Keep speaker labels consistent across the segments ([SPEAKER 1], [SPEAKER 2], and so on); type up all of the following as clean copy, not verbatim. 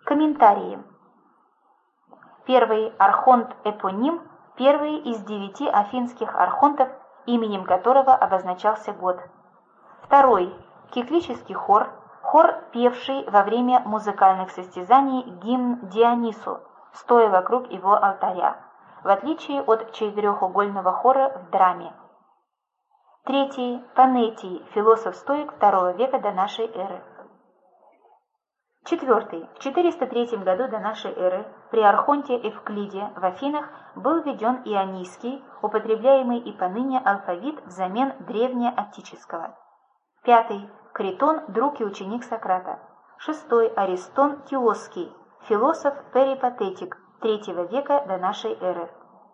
[SPEAKER 1] Комментарии. Первый архонт Эпоним, первый из 9 афинских архонтов, именем которого обозначался год. Второй киклический хор, хор, певший во время музыкальных состязаний гимн Дионису, стоя вокруг его алтаря, в отличие от четырехугольного хора в драме. Третий Панетий, философ-стоик II века до нашей эры. Четвертый. В 403 году до нашей эры при архонте Эвклиде в Афинах был введен ионийский, употребляемый и поныне алфавит взамен древнеаттического. Пятый. Критон, друг и ученик Сократа. Шестой. Аристон Киосский, философ-перипатетик III века до нашей эры.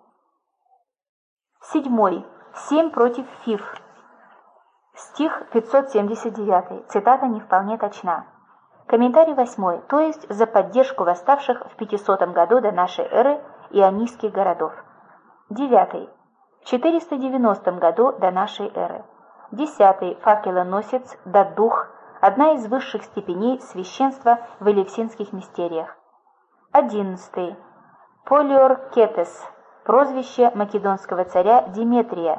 [SPEAKER 1] Седьмой. 7 против Фив. Стих 579. Цитата не вполне точна. Комментарий 8. То есть за поддержку восставших в 500 году до нашей эры ионийских городов. 9. В 490 году до нашей эры. 10. Факелоносец Дадух, одна из высших степеней священства в элевсинских мистериях. 11. Полиоркетес, прозвище македонского царя Диметрия,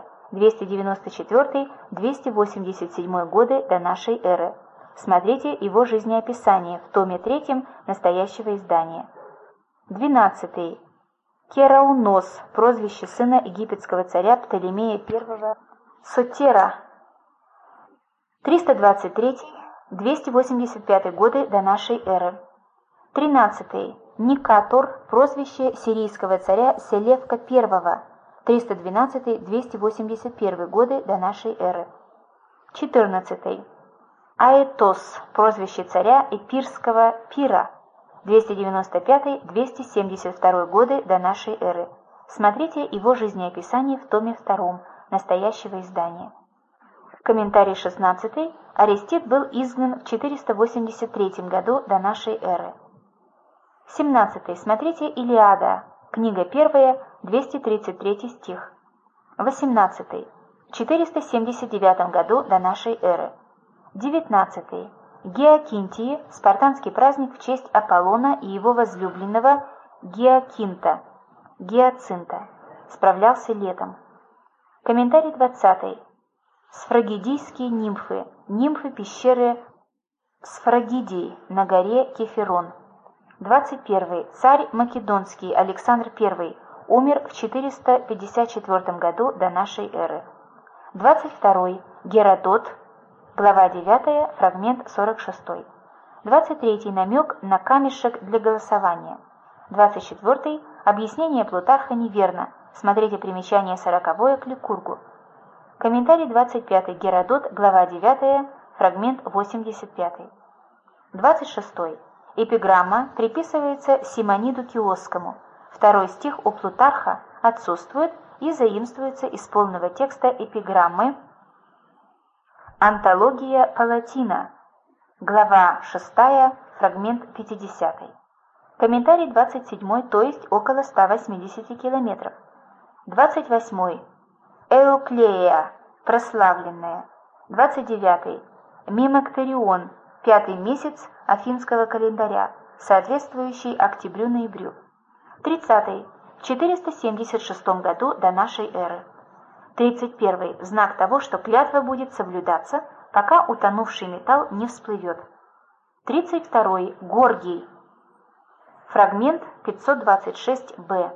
[SPEAKER 1] 294-287 годы до нашей эры. Смотрите его жизнеописание в томе 3 настоящего издания. 12. Кераунос, прозвище сына египетского царя Птолемея I Сотера, 323-285 годы до нашей эры. 13. Никатор, прозвище сирийского царя Селевка I, 312-281 годы до нашей эры. 14. Аэтос, прозвище царя Эпирского Пира, 295-272 годы до нашей эры. Смотрите его жизнеописание в томе 2 настоящего издания. Комментарий 16. Арестит был изгнан в 483 году до нашей эры. 17. Смотрите Илиада, книга 1, 233 стих. 18. В 479 году до нашей эры. 19. Геокинтии, спартанский праздник в честь Аполлона и его возлюбленного Геокинта, Гиацинта, справлялся летом. Комментарий 20. Сфрагидийские нимфы, нимфы пещеры Сфрагидий на горе Кефирон. 21. Царь Македонский Александр I умер в 454 году до нашей эры. 22. Геродот, глава 9, фрагмент 46. 23. Намек на камешек для голосования. 24. Объяснение Плутарха неверно. Смотрите примечание 40 к Ликургу. Комментарий 25. Геродот, глава 9, фрагмент 85. 26. Эпиграмма приписывается Симониду Киосскому. Второй стих у Плутарха отсутствует и заимствуется из полного текста эпиграммы Антология Палатина, глава 6, фрагмент 50. Комментарий 27, то есть около 180 километров. 28. Эуклея, прославленная. 29. Мимактерион, 5 месяц афинского календаря, соответствующий октябрю-ноябрю. 30. В 476 году до нашей эры. 31. Знак того, что клятва будет соблюдаться, пока утонувший металл не всплывет. 32. Горгий. Фрагмент 526б.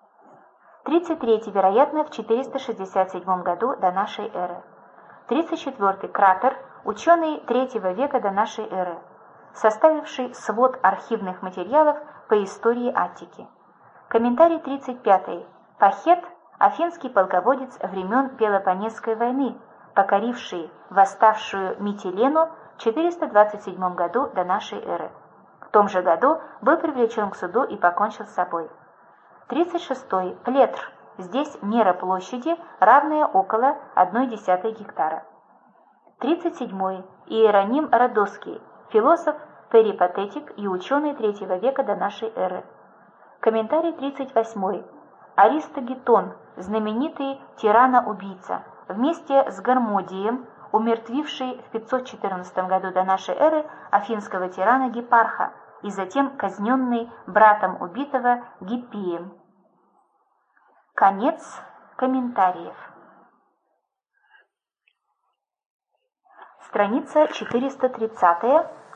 [SPEAKER 1] 33. Вероятно, в 467 году до нашей эры. 34. Кратер, ученый III века до нашей эры, составивший свод архивных материалов по истории Аттики. Комментарий 35. Пахет, афинский полководец времен Пелопоннесской войны, покоривший восставшую Митилену в 427 году до нашей эры. В том же году был привлечен к суду и покончил с собой. 36. Плетр. Здесь мера площади, равная около 0,1 гектара. 37. Иероним Родосский, философ, перипатетик и ученый III века до нашей эры. Комментарий 38. Аристогетон, знаменитый тирана-убийца, вместе с Гармодием, умертвивший в 514 году до нашей эры афинского тирана Гипарха, и затем казненный братом убитого Гиппием. Конец комментариев. Страница 430.